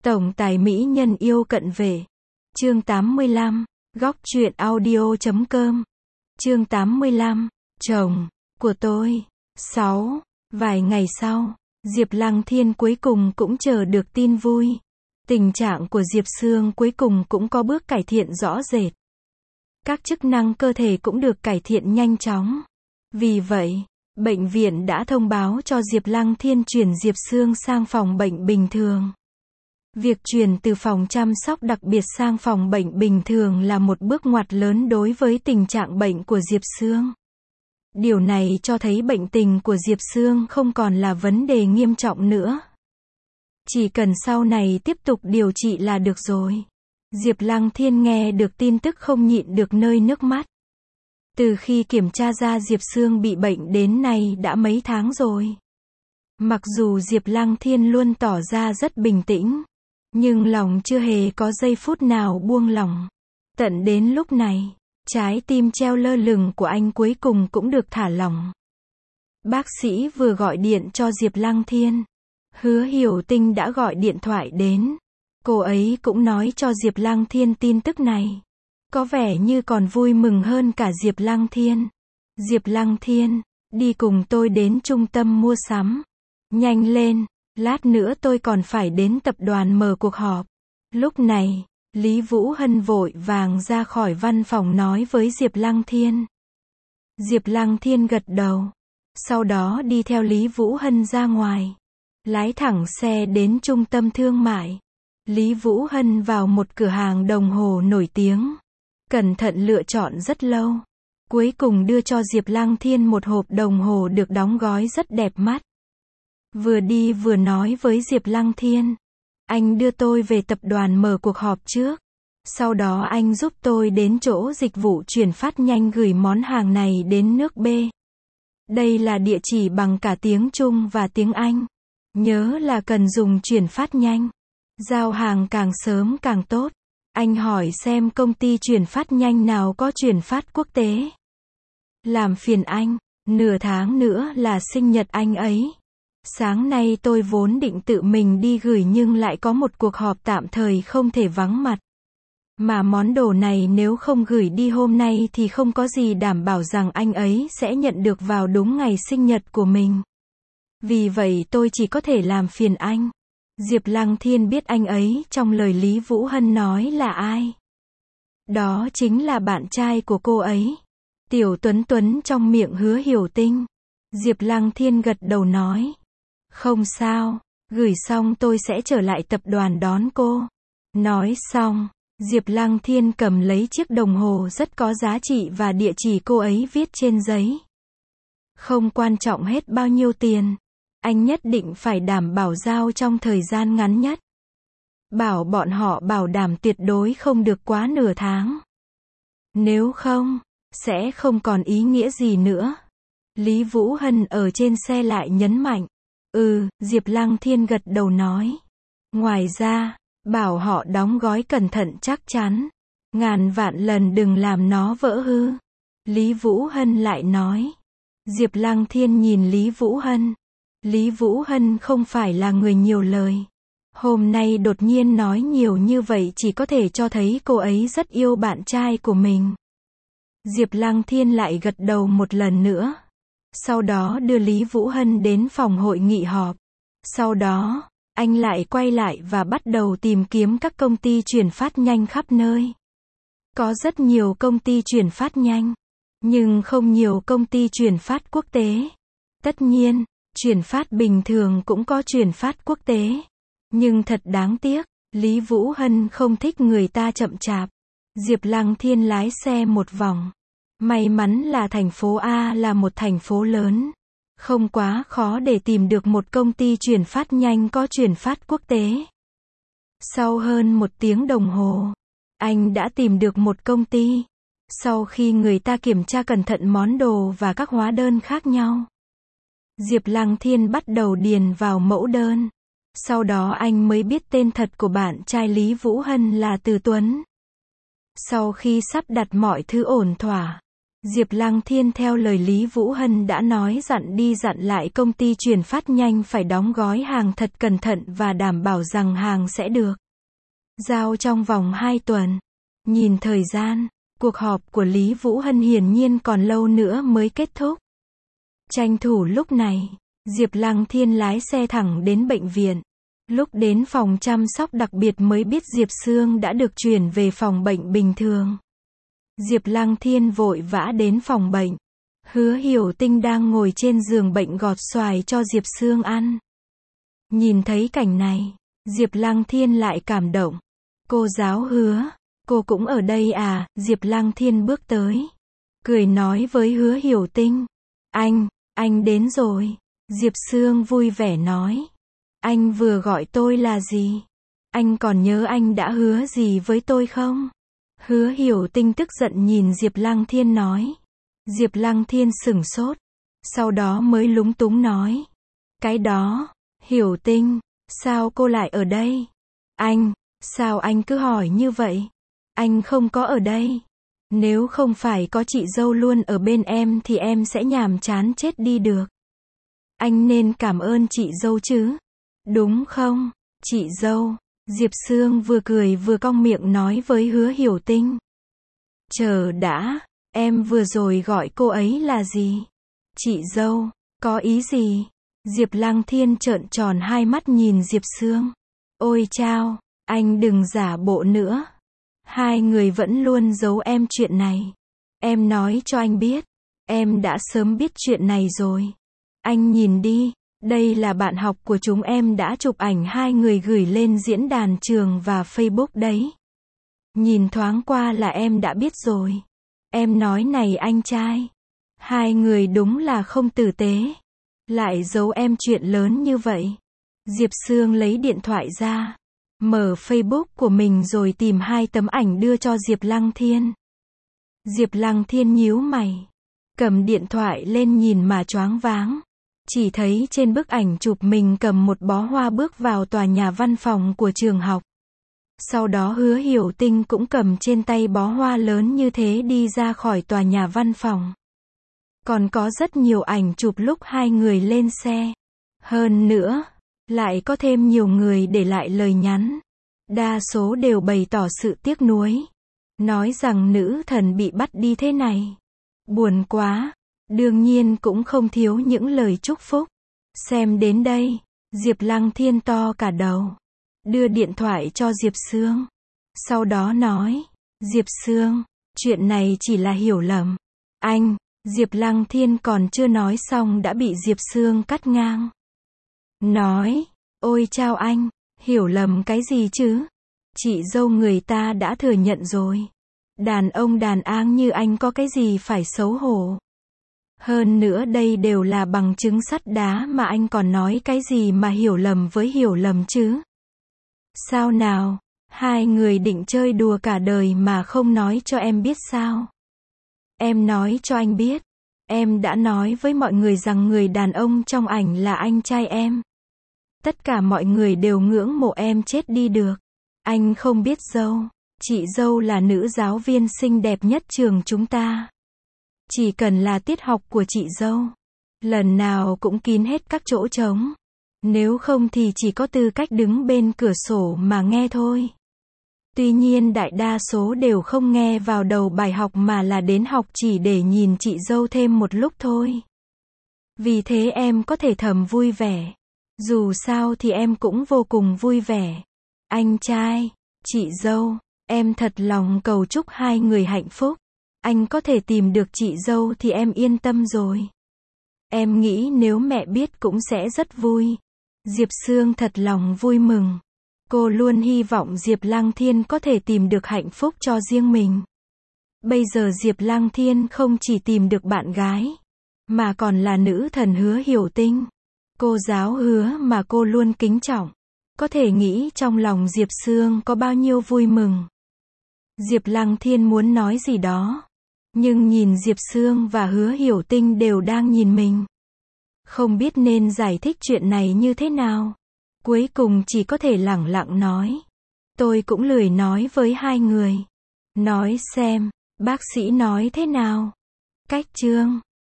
Tổng tài mỹ nhân yêu cận vệ. Chương 85. Góc truyện audio.com. Chương 85. Chồng của tôi. 6. Vài ngày sau, Diệp Lăng Thiên cuối cùng cũng chờ được tin vui. Tình trạng của Diệp Sương cuối cùng cũng có bước cải thiện rõ rệt. Các chức năng cơ thể cũng được cải thiện nhanh chóng. Vì vậy, bệnh viện đã thông báo cho Diệp Lăng Thiên chuyển Diệp Sương sang phòng bệnh bình thường. Việc chuyển từ phòng chăm sóc đặc biệt sang phòng bệnh bình thường là một bước ngoặt lớn đối với tình trạng bệnh của Diệp Sương. Điều này cho thấy bệnh tình của Diệp Sương không còn là vấn đề nghiêm trọng nữa. Chỉ cần sau này tiếp tục điều trị là được rồi. Diệp Lăng Thiên nghe được tin tức không nhịn được rơi nước mắt. Từ khi kiểm tra ra Diệp Sương bị bệnh đến nay đã mấy tháng rồi. Mặc dù Diệp Lăng Thiên luôn tỏ ra rất bình tĩnh, nhưng lòng chưa hề có giây phút nào buông lỏng. Tận đến lúc này, trái tim treo lơ lửng của anh cuối cùng cũng được thả lỏng. Bác sĩ vừa gọi điện cho Diệp Lăng Thiên. Hứa Hiểu Tinh đã gọi điện thoại đến. Cô ấy cũng nói cho Diệp Lăng Thiên tin tức này. Có vẻ như còn vui mừng hơn cả Diệp Lăng Thiên. Diệp Lăng Thiên, đi cùng tôi đến trung tâm mua sắm. Nhanh lên, lát nữa tôi còn phải đến tập đoàn mở cuộc họp. Lúc này, Lý Vũ Hân vội vàng ra khỏi văn phòng nói với Diệp Lăng Thiên. Diệp Lăng Thiên gật đầu. Sau đó đi theo Lý Vũ Hân ra ngoài. Lái thẳng xe đến trung tâm thương mại. Lý Vũ Hân vào một cửa hàng đồng hồ nổi tiếng. Cẩn thận lựa chọn rất lâu. Cuối cùng đưa cho Diệp Lăng Thiên một hộp đồng hồ được đóng gói rất đẹp mắt. Vừa đi vừa nói với Diệp Lăng Thiên. Anh đưa tôi về tập đoàn mở cuộc họp trước. Sau đó anh giúp tôi đến chỗ dịch vụ chuyển phát nhanh gửi món hàng này đến nước B. Đây là địa chỉ bằng cả tiếng Trung và tiếng Anh. Nhớ là cần dùng chuyển phát nhanh. Giao hàng càng sớm càng tốt. Anh hỏi xem công ty chuyển phát nhanh nào có chuyển phát quốc tế. Làm phiền anh, nửa tháng nữa là sinh nhật anh ấy. Sáng nay tôi vốn định tự mình đi gửi nhưng lại có một cuộc họp tạm thời không thể vắng mặt. Mà món đồ này nếu không gửi đi hôm nay thì không có gì đảm bảo rằng anh ấy sẽ nhận được vào đúng ngày sinh nhật của mình. Vì vậy tôi chỉ có thể làm phiền anh. Diệp Lăng Thiên biết anh ấy trong lời Lý Vũ Hân nói là ai. Đó chính là bạn trai của cô ấy. Tiểu Tuấn Tuấn trong miệng Hứa Hiểu Tinh. Diệp Lăng Thiên gật đầu nói. Không sao, gửi xong tôi sẽ trở lại tập đoàn đón cô. Nói xong, Diệp Lăng Thiên cầm lấy chiếc đồng hồ rất có giá trị và địa chỉ cô ấy viết trên giấy. Không quan trọng hết bao nhiêu tiền. Anh nhất định phải đảm bảo giao trong thời gian ngắn nhất. Bảo bọn họ bảo đảm tuyệt đối không được quá nửa tháng. Nếu không, sẽ không còn ý nghĩa gì nữa. Lý Vũ Hân ở trên xe lại nhấn mạnh. Diệp Lăng Thiên gật đầu nói. Ngoài ra, bảo họ đóng gói cẩn thận chắc chắn. Ngàn vạn lần đừng làm nó vỡ hư. Lý Vũ Hân lại nói. Diệp Lăng Thiên nhìn Lý Vũ Hân. Lý Vũ Hân không phải là người nhiều lời. Hôm nay đột nhiên nói nhiều như vậy chỉ có thể cho thấy cô ấy rất yêu bạn trai của mình. Diệp Lăng Thiên lại gật đầu một lần nữa. Sau đó đưa Lý Vũ Hân đến phòng hội nghị họp. Sau đó, anh lại quay lại và bắt đầu tìm kiếm các công ty chuyển phát nhanh khắp nơi. Có rất nhiều công ty chuyển phát nhanh, nhưng không nhiều công ty chuyển phát quốc tế. Tất nhiên, chuyển phát bình thường cũng có chuyển phát quốc tế. Nhưng thật đáng tiếc, Lý Vũ Hân không thích người ta chậm chạp. Diệp Lăng Thiên lái xe một vòng. May mắn là thành phố A là một thành phố lớn. Không quá khó để tìm được một công ty chuyển phát nhanh có chuyển phát quốc tế. Sau hơn 1 tiếng đồng hồ, anh đã tìm được một công ty. Sau khi người ta kiểm tra cẩn thận món đồ và các hóa đơn khác nhau, Diệp Lăng Thiên bắt đầu điền vào mẫu đơn. Sau đó anh mới biết tên thật của bạn trai Lý Vũ Hân là Từ Tuấn. Sau khi sắp đặt mọi thứ ổn thỏa, Diệp Lăng Thiên theo lời Lý Vũ Hân đã nói dặn đi dặn lại công ty chuyển phát nhanh phải đóng gói hàng thật cẩn thận và đảm bảo rằng hàng sẽ được giao trong vòng 2 tuần. Nhìn thời gian, cuộc họp của Lý Vũ Hân hiển nhiên còn lâu nữa mới kết thúc. Tranh thủ lúc này, Diệp Lăng Thiên lái xe thẳng đến bệnh viện. Lúc đến phòng chăm sóc đặc biệt mới biết Diệp Sương đã được chuyển về phòng bệnh bình thường. Diệp Lăng Thiên vội vã đến phòng bệnh. Hứa Hiểu Tinh đang ngồi trên giường bệnh gọt xoài cho Diệp Sương ăn. Nhìn thấy cảnh này, Diệp Lăng Thiên lại cảm động. Cô giáo Hứa, cô cũng ở đây à? Diệp Lăng Thiên bước tới, cười nói với Hứa Hiểu Tinh. Anh đến rồi. Diệp Sương vui vẻ nói. Anh vừa gọi tôi là gì? Anh còn nhớ anh đã hứa gì với tôi không? Hứa Hiểu Tinh tức giận nhìn Diệp Lăng Thiên nói. Diệp Lăng Thiên sửng sốt, sau đó mới lúng túng nói. Cái đó, Hiểu Tinh, sao cô lại ở đây? Sao anh cứ hỏi như vậy? Anh không có ở đây. Nếu không phải có chị dâu luôn ở bên em thì em sẽ nhàm chán chết đi được. Anh nên cảm ơn chị dâu chứ. Đúng không, chị dâu? Diệp Sương vừa cười vừa cong miệng nói với Hứa Hiểu Tinh. Chờ đã, em vừa rồi gọi cô ấy là gì? Chị dâu, có ý gì? Diệp Lăng Thiên trợn tròn hai mắt nhìn Diệp Sương. Ôi chao, anh đừng giả bộ nữa. Hai người vẫn luôn giấu em chuyện này. Em nói cho anh biết, em đã sớm biết chuyện này rồi. Anh nhìn đi, đây là bạn học của chúng em đã chụp ảnh hai người gửi lên diễn đàn trường và Facebook đấy. Nhìn thoáng qua là em đã biết rồi. Em nói này anh trai, hai người đúng là không tử tế. Lại giấu em chuyện lớn như vậy. Diệp Sương lấy điện thoại ra, mở Facebook của mình rồi tìm 2 tấm ảnh đưa cho Diệp Lăng Thiên. Diệp Lăng Thiên nhíu mày, cầm điện thoại lên nhìn mà choáng váng. Chỉ thấy trên bức ảnh chụp mình cầm một bó hoa bước vào tòa nhà văn phòng của trường học. Sau đó Hứa Hiểu Tinh cũng cầm trên tay bó hoa lớn như thế đi ra khỏi tòa nhà văn phòng. Còn có rất nhiều ảnh chụp lúc hai người lên xe. Hơn nữa, lại có thêm nhiều người để lại lời nhắn. Đa số đều bày tỏ sự tiếc nuối. Nói rằng nữ thần bị bắt đi thế này. Buồn quá. Đương nhiên cũng không thiếu những lời chúc phúc. Xem đến đây, Diệp Lăng Thiên to cả đầu. Đưa điện thoại cho Diệp Sương. Sau đó nói, Diệp Sương, chuyện này chỉ là hiểu lầm. Diệp Lăng Thiên còn chưa nói xong đã bị Diệp Sương cắt ngang. Nói, ôi chao anh, hiểu lầm cái gì chứ? Chị dâu người ta đã thừa nhận rồi. Đàn ông đàn áng như anh có cái gì phải xấu hổ. Hơn nữa đây đều là bằng chứng sắt đá mà anh còn nói cái gì mà hiểu lầm với hiểu lầm chứ? Sao nào, hai người định chơi đùa cả đời mà không nói cho em biết sao? Em nói cho anh biết, em đã nói với mọi người rằng người đàn ông trong ảnh là anh trai em. Tất cả mọi người đều ngưỡng mộ em chết đi được. Anh không biết dâu, chị dâu là nữ giáo viên xinh đẹp nhất trường chúng ta. Chỉ cần là tiết học của chị dâu, lần nào cũng kín hết các chỗ trống. Nếu không thì chỉ có tư cách đứng bên cửa sổ mà nghe thôi. Tuy nhiên đại đa số đều không nghe vào đầu bài học mà là đến học chỉ để nhìn chị dâu thêm một lúc thôi. Vì thế em có thể thầm vui vẻ. Dù sao thì em cũng vô cùng vui vẻ. Anh trai, chị dâu, em thật lòng cầu chúc hai người hạnh phúc. Anh có thể tìm được chị dâu thì em yên tâm rồi. Em nghĩ nếu mẹ biết cũng sẽ rất vui. Diệp Sương thật lòng vui mừng. Cô luôn hy vọng Diệp Lăng Thiên có thể tìm được hạnh phúc cho riêng mình. Bây giờ Diệp Lăng Thiên không chỉ tìm được bạn gái, mà còn là nữ thần Hứa Hiểu Tinh. Cô giáo Hứa mà cô luôn kính trọng. Có thể nghĩ trong lòng Diệp Sương có bao nhiêu vui mừng. Diệp Lăng Thiên muốn nói gì đó, nhưng nhìn Diệp Sương và Hứa Hiểu Tinh đều đang nhìn mình. Không biết nên giải thích chuyện này như thế nào. Cuối cùng chỉ có thể lẳng lặng nói. Tôi cũng lười nói với hai người. Nói xem, bác sĩ nói thế nào? Cách chương